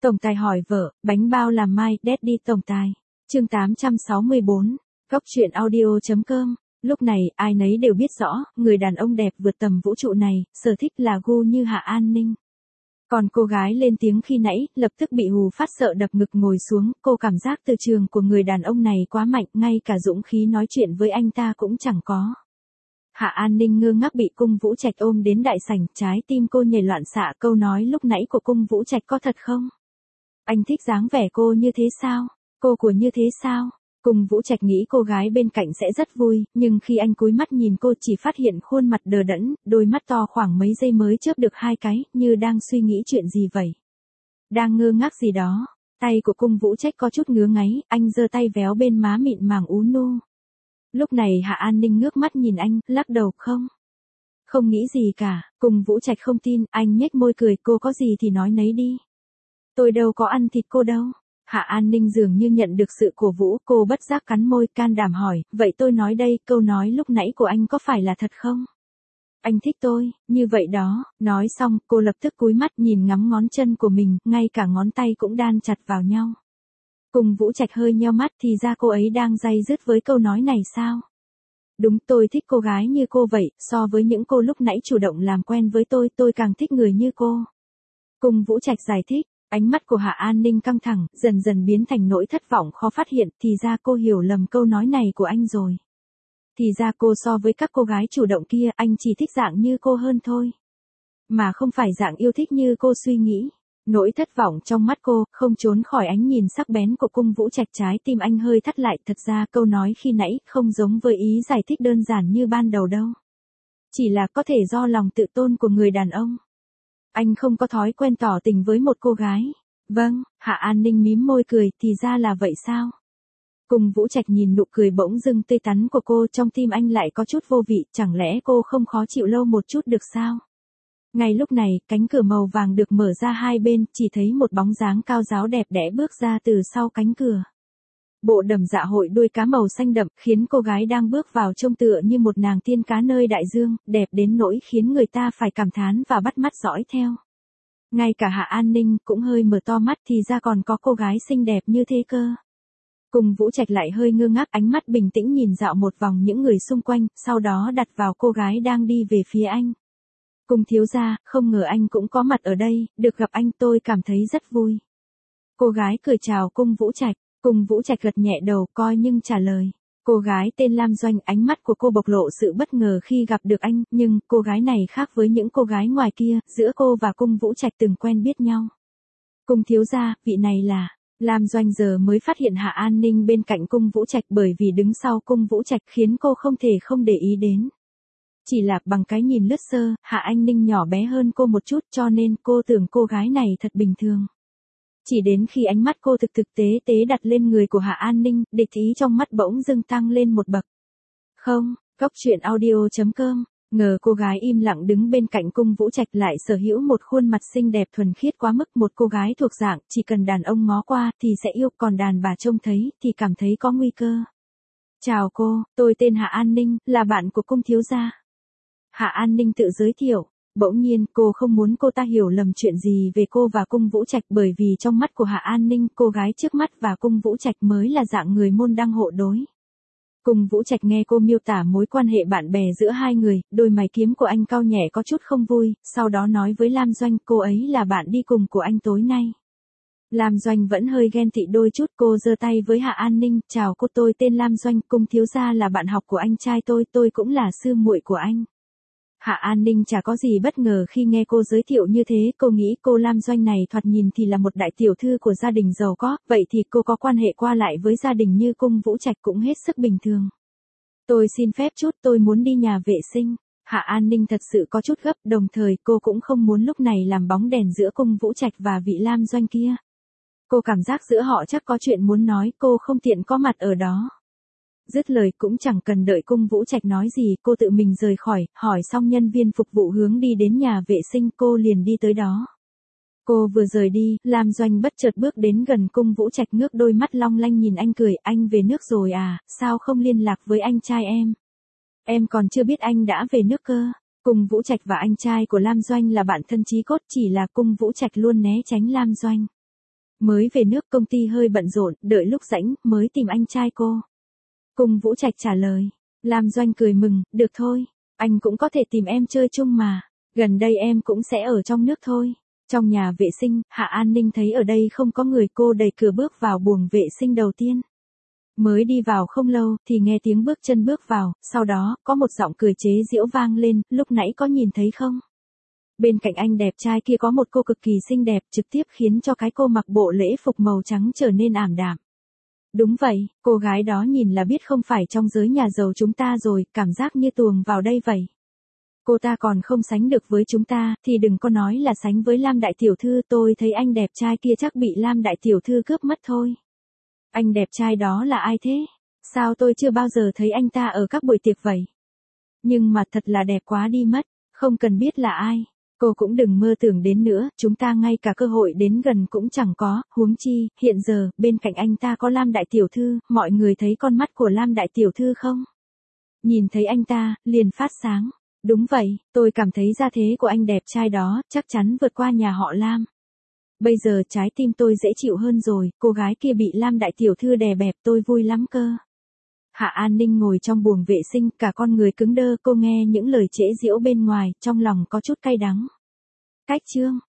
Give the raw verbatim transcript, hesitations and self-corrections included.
Tổng tài hỏi vợ, bánh bao làm mai, Daddy tổng tài. Chương tám trăm sáu mươi bốn, Góc truyện audio chấm com. Lúc này, ai nấy đều biết rõ, người đàn ông đẹp vượt tầm vũ trụ này, sở thích là gu như Hạ An Ninh. Còn cô gái lên tiếng khi nãy, lập tức bị hù phát sợ đập ngực ngồi xuống, cô cảm giác từ trường của người đàn ông này quá mạnh, ngay cả dũng khí nói chuyện với anh ta cũng chẳng có. Hạ An Ninh ngơ ngác bị Cung Vũ Trạch ôm đến đại sảnh, trái tim cô nhảy loạn xạ, câu nói lúc nãy của Cung Vũ Trạch có thật không? Anh thích dáng vẻ cô như thế sao? Cô của như thế sao? Cung Vũ Trạch nghĩ cô gái bên cạnh sẽ rất vui, nhưng khi anh cúi mắt nhìn cô chỉ phát hiện khuôn mặt đờ đẫn, đôi mắt to khoảng mấy giây mới chớp được hai cái, như đang suy nghĩ chuyện gì vậy. Đang ngơ ngác gì đó, tay của Cung Vũ Trạch có chút ngứa ngáy, anh giơ tay véo bên má mịn màng ú nu. Lúc này Hạ An Ninh ngước mắt nhìn anh, lắc đầu không. Không nghĩ gì cả, Cung Vũ Trạch không tin, anh nhếch môi cười, cô có gì thì nói nấy đi. Tôi đâu có ăn thịt cô đâu. Hạ An Ninh dường như nhận được sự cổ vũ, cô bất giác cắn môi, can đảm hỏi, vậy tôi nói đây, câu nói lúc nãy của anh có phải là thật không? Anh thích tôi, như vậy đó, nói xong, cô lập tức cúi mắt nhìn ngắm ngón chân của mình, ngay cả ngón tay cũng đan chặt vào nhau. Cung Vũ Trạch hơi nheo mắt, thì ra cô ấy đang day dứt với câu nói này sao? Đúng, tôi thích cô gái như cô vậy, so với những cô lúc nãy chủ động làm quen với tôi, tôi càng thích người như cô. Cung Vũ Trạch giải thích. Ánh mắt của Hạ An Ninh căng thẳng, dần dần biến thành nỗi thất vọng khó phát hiện, thì ra cô hiểu lầm câu nói này của anh rồi. Thì ra cô so với các cô gái chủ động kia, anh chỉ thích dạng như cô hơn thôi. Mà không phải dạng yêu thích như cô suy nghĩ. Nỗi thất vọng trong mắt cô, không trốn khỏi ánh nhìn sắc bén của Cung Vũ Trạch, trái tim anh hơi thắt lại, thật ra câu nói khi nãy không giống với ý giải thích đơn giản như ban đầu đâu. Chỉ là có thể do lòng tự tôn của người đàn ông. Anh không có thói quen tỏ tình với một cô gái. Vâng, Hạ An Ninh mím môi cười, thì ra là vậy sao? Cung Vũ Trạch nhìn nụ cười bỗng dưng tươi tắn của cô, trong tim anh lại có chút vô vị, chẳng lẽ cô không khó chịu lâu một chút được sao? Ngay lúc này, cánh cửa màu vàng được mở ra hai bên, chỉ thấy một bóng dáng cao ráo đẹp đẽ bước ra từ sau cánh cửa. Bộ đầm dạ hội đuôi cá màu xanh đậm, khiến cô gái đang bước vào trông tựa như một nàng tiên cá nơi đại dương, đẹp đến nỗi khiến người ta phải cảm thán và bắt mắt dõi theo. Ngay cả Hạ An Ninh cũng hơi mở to mắt, thì ra còn có cô gái xinh đẹp như thế cơ. Cung Vũ Trạch lại hơi ngơ ngác, ánh mắt bình tĩnh nhìn dạo một vòng những người xung quanh, sau đó đặt vào cô gái đang đi về phía anh. Cung thiếu gia, không ngờ anh cũng có mặt ở đây, được gặp anh tôi cảm thấy rất vui. Cô gái cười chào Cung Vũ Trạch. Cung Vũ Trạch gật nhẹ đầu, coi nhưng trả lời. Cô gái tên Lam Doanh, ánh mắt của cô bộc lộ sự bất ngờ khi gặp được anh, nhưng cô gái này khác với những cô gái ngoài kia, giữa cô và Cung Vũ Trạch từng quen biết nhau. Cung thiếu gia, vị này là... Lam Doanh giờ mới phát hiện Hạ An Ninh bên cạnh Cung Vũ Trạch, bởi vì đứng sau Cung Vũ Trạch khiến cô không thể không để ý đến. Chỉ là bằng cái nhìn lướt sơ, Hạ An Ninh nhỏ bé hơn cô một chút, cho nên cô tưởng cô gái này thật bình thường. Chỉ đến khi ánh mắt cô thực thực tế tế đặt lên người của Hạ An Ninh, địch ý trong mắt bỗng dưng tăng lên một bậc. Không, Góc truyện audio chấm com, ngờ cô gái im lặng đứng bên cạnh Cung Vũ Trạch lại sở hữu một khuôn mặt xinh đẹp thuần khiết quá mức, một cô gái thuộc dạng, chỉ cần đàn ông ngó qua thì sẽ yêu, còn đàn bà trông thấy thì cảm thấy có nguy cơ. Chào cô, tôi tên Hạ An Ninh, là bạn của Cung thiếu gia. Hạ An Ninh tự giới thiệu. Bỗng nhiên, cô không muốn cô ta hiểu lầm chuyện gì về cô và Cung Vũ Trạch, bởi vì trong mắt của Hạ An Ninh, cô gái trước mắt và Cung Vũ Trạch mới là dạng người môn đăng hộ đối. Cung Vũ Trạch nghe cô miêu tả mối quan hệ bạn bè giữa hai người, đôi mày kiếm của anh cau nhẹ có chút không vui, sau đó nói với Lam Doanh, cô ấy là bạn đi cùng của anh tối nay. Lam Doanh vẫn hơi ghen tị đôi chút, cô giơ tay với Hạ An Ninh, chào cô, tôi tên Lam Doanh, Cung thiếu gia là bạn học của anh trai tôi, tôi cũng là sư muội của anh. Hạ An Ninh chả có gì bất ngờ khi nghe cô giới thiệu như thế, cô nghĩ cô Lam Doanh này thoạt nhìn thì là một đại tiểu thư của gia đình giàu có, vậy thì cô có quan hệ qua lại với gia đình như Cung Vũ Trạch cũng hết sức bình thường. Tôi xin phép chút, tôi muốn đi nhà vệ sinh. Hạ An Ninh thật sự có chút gấp, đồng thời cô cũng không muốn lúc này làm bóng đèn giữa Cung Vũ Trạch và vị Lam Doanh kia. Cô cảm giác giữa họ chắc có chuyện muốn nói, cô không tiện có mặt ở đó. Dứt lời cũng chẳng cần đợi Cung Vũ Trạch nói gì, cô tự mình rời khỏi, hỏi xong nhân viên phục vụ hướng đi đến nhà vệ sinh, cô liền đi tới đó. Cô vừa rời đi, Lam Doanh bất chợt bước đến gần Cung Vũ Trạch, ngước đôi mắt long lanh nhìn anh cười, anh về nước rồi à, sao không liên lạc với anh trai em? Em còn chưa biết anh đã về nước cơ. Cung Vũ Trạch và anh trai của Lam Doanh là bạn thân chí cốt, chỉ là Cung Vũ Trạch luôn né tránh Lam Doanh. Mới về nước công ty hơi bận rộn, đợi lúc rảnh mới tìm anh trai cô. Cung Vũ Trạch trả lời. Lam Doanh cười mừng, được thôi, anh cũng có thể tìm em chơi chung mà. Gần đây em cũng sẽ ở trong nước thôi. Trong nhà vệ sinh, Hạ An Ninh thấy ở đây không có người, cô đẩy cửa bước vào buồng vệ sinh đầu tiên. Mới đi vào không lâu thì nghe tiếng bước chân bước vào, sau đó có một giọng cười chế giễu vang lên, lúc nãy có nhìn thấy không? Bên cạnh anh đẹp trai kia có một cô cực kỳ xinh đẹp, trực tiếp khiến cho cái cô mặc bộ lễ phục màu trắng trở nên ảm đạm. Đúng vậy, cô gái đó nhìn là biết không phải trong giới nhà giàu chúng ta rồi, cảm giác như tuồng vào đây vậy. Cô ta còn không sánh được với chúng ta, thì đừng có nói là sánh với Lam đại tiểu thư, tôi thấy anh đẹp trai kia chắc bị Lam đại tiểu thư cướp mất thôi. Anh đẹp trai đó là ai thế? Sao tôi chưa bao giờ thấy anh ta ở các buổi tiệc vậy? Nhưng mà thật là đẹp quá đi mất, không cần biết là ai. Cô cũng đừng mơ tưởng đến nữa, chúng ta ngay cả cơ hội đến gần cũng chẳng có, huống chi, hiện giờ, bên cạnh anh ta có Lam đại tiểu thư, mọi người thấy con mắt của Lam đại tiểu thư không? Nhìn thấy anh ta, liền phát sáng. Đúng vậy, tôi cảm thấy gia thế của anh đẹp trai đó, chắc chắn vượt qua nhà họ Lam. Bây giờ trái tim tôi dễ chịu hơn rồi, cô gái kia bị Lam đại tiểu thư đè bẹp, tôi vui lắm cơ. Hạ An Ninh ngồi trong buồng vệ sinh, cả con người cứng đơ, cô nghe những lời trễ giễu bên ngoài, trong lòng có chút cay đắng. Cách chương